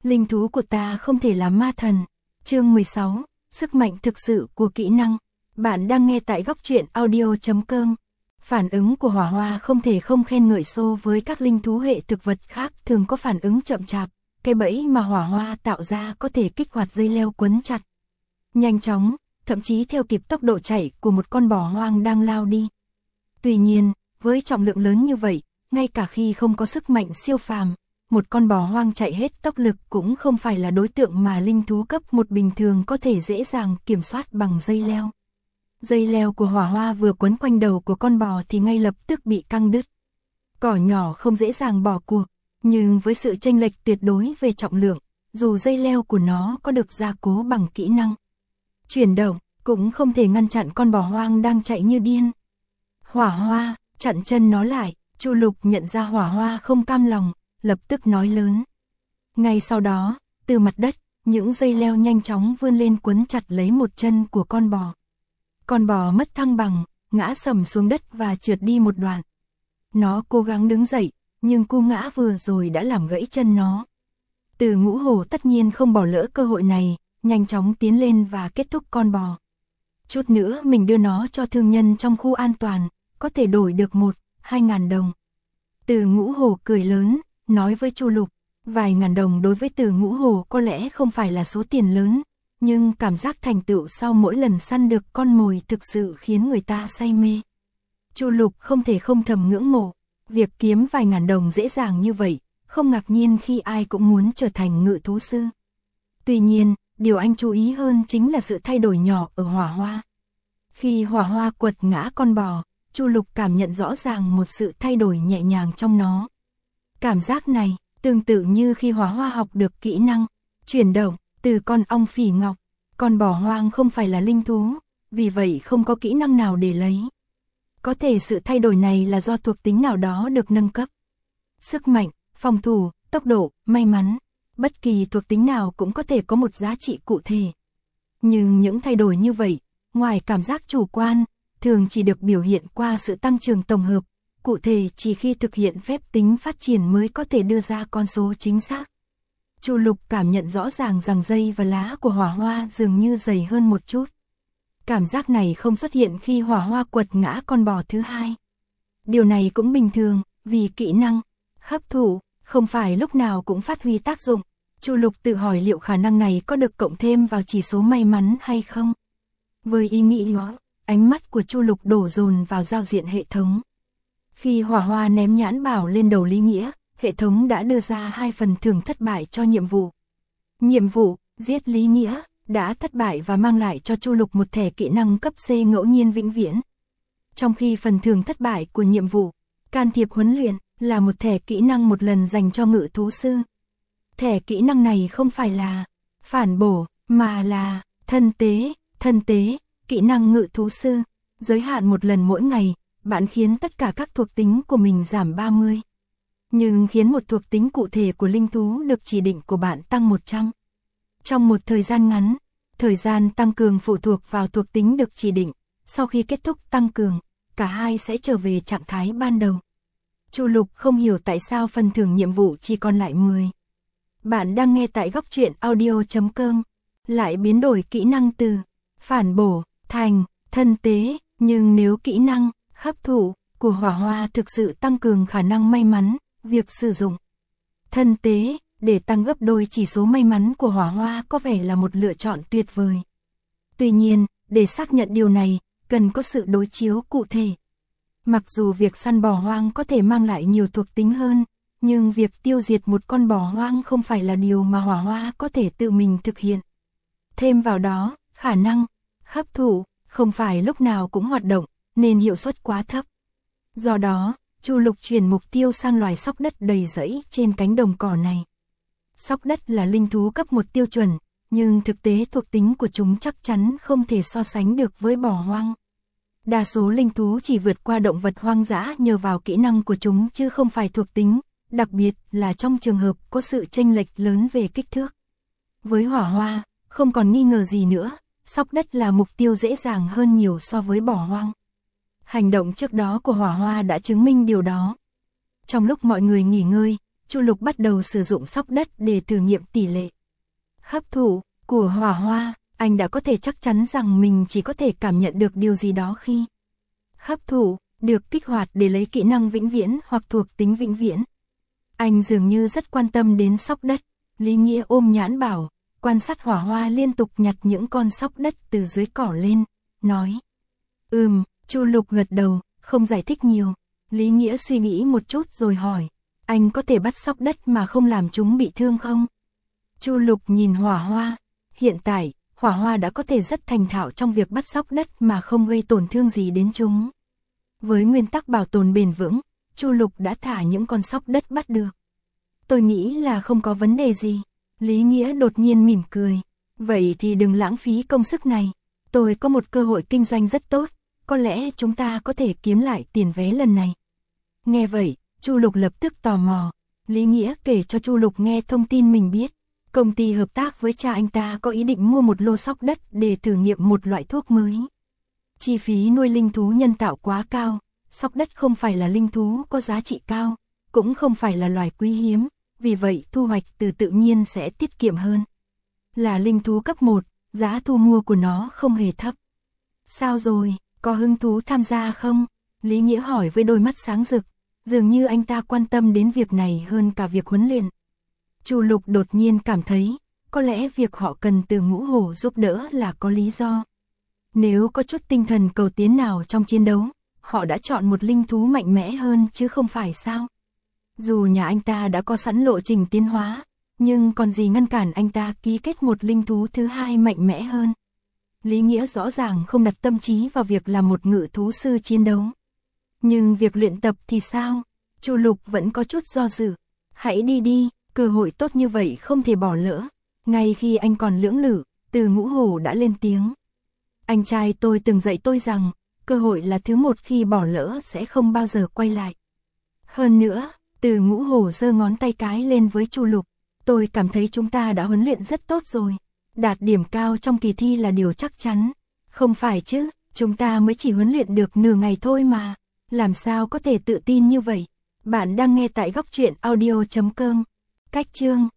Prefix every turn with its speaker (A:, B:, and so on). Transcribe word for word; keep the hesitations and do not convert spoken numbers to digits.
A: Linh thú của ta không thể là ma thần. Chương mười sáu, sức mạnh thực sự của kỹ năng. Bạn đang nghe tại góc truyện audio chấm com. Phản ứng của hỏa hoa không thể không khen ngợi so với các linh thú hệ thực vật khác thường có phản ứng chậm chạp. Cái bẫy mà hỏa hoa tạo ra có thể kích hoạt dây leo quấn chặt nhanh chóng, thậm chí theo kịp tốc độ chạy của một con bò hoang đang lao đi. Tuy nhiên, với trọng lượng lớn như vậy, ngay cả khi không có sức mạnh siêu phàm, một con bò hoang chạy hết tốc lực cũng không phải là đối tượng mà linh thú cấp một bình thường có thể dễ dàng kiểm soát bằng dây leo. Dây leo của hỏa hoa vừa quấn quanh đầu của con bò thì ngay lập tức bị căng đứt. Cỏ nhỏ không dễ dàng bỏ cuộc, nhưng với sự chênh lệch tuyệt đối về trọng lượng, dù dây leo của nó có được gia cố bằng kỹ năng chuyển động, cũng không thể ngăn chặn con bò hoang đang chạy như điên. Hỏa hoa, chặn chân nó lại. Chu Lục nhận ra hỏa hoa không cam lòng, lập tức nói lớn. Ngay sau đó, từ mặt đất, những dây leo nhanh chóng vươn lên quấn chặt lấy một chân của con bò. Con bò mất thăng bằng, ngã sầm xuống đất và trượt đi một đoạn. Nó cố gắng đứng dậy, nhưng cú ngã vừa rồi đã làm gãy chân nó. Từ Ngũ Hổ tất nhiên không bỏ lỡ cơ hội này, nhanh chóng tiến lên và kết thúc con bò. Chút nữa mình đưa nó cho thương nhân trong khu an toàn, có thể đổi được một, hai ngàn đồng. Từ Ngũ Hổ cười lớn, nói với Chu Lục, vài ngàn đồng đối với Từ Ngũ Hổ có lẽ không phải là số tiền lớn, nhưng cảm giác thành tựu sau mỗi lần săn được con mồi thực sự khiến người ta say mê. Chu Lục không thể không thầm ngưỡng mộ, việc kiếm vài ngàn đồng dễ dàng như vậy, không ngạc nhiên khi ai cũng muốn trở thành ngự thú sư. Tuy nhiên, điều anh chú ý hơn chính là sự thay đổi nhỏ ở hỏa hoa. Khi hỏa hoa quật ngã con bò, Chu Lục cảm nhận rõ ràng một sự thay đổi nhẹ nhàng trong nó. Cảm giác này, tương tự như khi hỏa hoa học được kỹ năng chuyển động từ con ong phỉ ngọc. Con bò hoang không phải là linh thú, vì vậy không có kỹ năng nào để lấy. Có thể sự thay đổi này là do thuộc tính nào đó được nâng cấp. Sức mạnh, phòng thủ, tốc độ, may mắn, bất kỳ thuộc tính nào cũng có thể có một giá trị cụ thể. Nhưng những thay đổi như vậy, ngoài cảm giác chủ quan, thường chỉ được biểu hiện qua sự tăng trưởng tổng hợp, cụ thể chỉ khi thực hiện phép tính phát triển mới có thể đưa ra con số chính xác. Chu Lục cảm nhận rõ ràng rằng dây và lá của hỏa hoa dường như dày hơn một chút. Cảm giác này không xuất hiện khi hỏa hoa quật ngã con bò thứ hai. Điều này cũng bình thường, vì kỹ năng hấp thụ không phải lúc nào cũng phát huy tác dụng. Chu Lục tự hỏi liệu khả năng này có được cộng thêm vào chỉ số may mắn hay không. Với ý nghĩ đó, ánh mắt của Chu Lục đổ dồn vào giao diện hệ thống. Khi hỏa hoa ném nhãn bảo lên đầu Lý Nghĩa, hệ thống đã đưa ra hai phần thưởng thất bại cho nhiệm vụ. Nhiệm vụ giết Lý Nghĩa đã thất bại và mang lại cho Chu Lục một thẻ kỹ năng cấp C ngẫu nhiên vĩnh viễn. Trong khi phần thưởng thất bại của nhiệm vụ can thiệp huấn luyện là một thẻ kỹ năng một lần dành cho ngự thú sư. Thẻ kỹ năng này không phải là phản bổ, mà là thân tế, thân tế, kỹ năng ngự thú sư, giới hạn một lần mỗi ngày, bạn khiến tất cả các thuộc tính của mình giảm ba mươi. Nhưng khiến một thuộc tính cụ thể của linh thú được chỉ định của bạn tăng một trăm. Trong một thời gian ngắn, thời gian tăng cường phụ thuộc vào thuộc tính được chỉ định, sau khi kết thúc tăng cường, cả hai sẽ trở về trạng thái ban đầu. Chu Lục không hiểu tại sao phần thưởng nhiệm vụ chỉ còn lại mười. Bạn đang nghe tại góc truyện audio chấm com, lại biến đổi kỹ năng từ phản bổ thành thân tế, nhưng nếu kỹ năng hấp thụ của hỏa hoa thực sự tăng cường khả năng may mắn, việc sử dụng thân tế để tăng gấp đôi chỉ số may mắn của hỏa hoa có vẻ là một lựa chọn tuyệt vời. Tuy nhiên, để xác nhận điều này, cần có sự đối chiếu cụ thể. Mặc dù việc săn bò hoang có thể mang lại nhiều thuộc tính hơn, nhưng việc tiêu diệt một con bò hoang không phải là điều mà hỏa hoa có thể tự mình thực hiện. Thêm vào đó, khả năng hấp thụ không phải lúc nào cũng hoạt động, nên hiệu suất quá thấp. Do đó, Chu Lục chuyển mục tiêu sang loài sóc đất đầy rẫy trên cánh đồng cỏ này. Sóc đất là linh thú cấp một tiêu chuẩn, nhưng thực tế thuộc tính của chúng chắc chắn không thể so sánh được với bò hoang. Đa số linh thú chỉ vượt qua động vật hoang dã nhờ vào kỹ năng của chúng chứ không phải thuộc tính, đặc biệt là trong trường hợp có sự chênh lệch lớn về kích thước. Với hỏa hoa, không còn nghi ngờ gì nữa, sóc đất là mục tiêu dễ dàng hơn nhiều so với bò hoang. Hành động trước đó của hỏa hoa đã chứng minh điều đó. Trong lúc mọi người nghỉ ngơi, Chu Lục bắt đầu sử dụng sóc đất để thử nghiệm tỷ lệ hấp thụ của hỏa hoa. Anh đã có thể chắc chắn rằng mình chỉ có thể cảm nhận được điều gì đó khi hấp thụ được kích hoạt để lấy kỹ năng vĩnh viễn hoặc thuộc tính vĩnh viễn. Anh dường như rất quan tâm đến sóc đất. Lý Nghĩa ôm nhãn bảo, quan sát hỏa hoa liên tục nhặt những con sóc đất từ dưới cỏ lên, nói. Ừm, Chu Lục gật đầu, không giải thích nhiều. Lý Nghĩa suy nghĩ một chút rồi hỏi, anh có thể bắt sóc đất mà không làm chúng bị thương không? Chu Lục nhìn hỏa hoa. Hiện tại, hỏa hoa đã có thể rất thành thạo trong việc bắt sóc đất mà không gây tổn thương gì đến chúng. Với nguyên tắc bảo tồn bền vững, Chu Lục đã thả những con sóc đất bắt được. Tôi nghĩ là không có vấn đề gì. Lý Nghĩa đột nhiên mỉm cười. Vậy thì đừng lãng phí công sức này. Tôi có một cơ hội kinh doanh rất tốt. Có lẽ chúng ta có thể kiếm lại tiền vé lần này. Nghe vậy, Chu Lục lập tức tò mò. Lý Nghĩa kể cho Chu Lục nghe thông tin mình biết. Công ty hợp tác với cha anh ta có ý định mua một lô sóc đất để thử nghiệm một loại thuốc mới. Chi phí nuôi linh thú nhân tạo quá cao. Sóc đất không phải là linh thú có giá trị cao, cũng không phải là loài quý hiếm, vì vậy thu hoạch từ tự nhiên sẽ tiết kiệm hơn. Là linh thú cấp một, giá thu mua của nó không hề thấp. Sao rồi, có hứng thú tham gia không? Lý Nghĩa hỏi với đôi mắt sáng rực, dường như anh ta quan tâm đến việc này hơn cả việc huấn luyện. Chu Lục đột nhiên cảm thấy, có lẽ việc họ cần Từ Ngũ Hổ giúp đỡ là có lý do. Nếu có chút tinh thần cầu tiến nào trong chiến đấu, họ đã chọn một linh thú mạnh mẽ hơn chứ không phải sao? Dù nhà anh ta đã có sẵn lộ trình tiến hóa, nhưng còn gì ngăn cản anh ta ký kết một linh thú thứ hai mạnh mẽ hơn? Lý Nghĩa rõ ràng không đặt tâm trí vào việc làm một ngự thú sư chiến đấu. Nhưng việc luyện tập thì sao? Chu Lục vẫn có chút do dự. Hãy đi đi, cơ hội tốt như vậy không thể bỏ lỡ. Ngay khi anh còn lưỡng lự, Từ Ngũ Hổ đã lên tiếng. Anh trai tôi từng dạy tôi rằng, cơ hội là thứ một khi bỏ lỡ sẽ không bao giờ quay lại. Hơn nữa, Từ Ngũ Hổ giơ ngón tay cái lên với Chu Lục. Tôi cảm thấy chúng ta đã huấn luyện rất tốt rồi. Đạt điểm cao trong kỳ thi là điều chắc chắn. Không phải chứ, chúng ta mới chỉ huấn luyện được nửa ngày thôi mà. Làm sao có thể tự tin như vậy? Bạn đang nghe tại góc truyện audio chấm com. Cách chương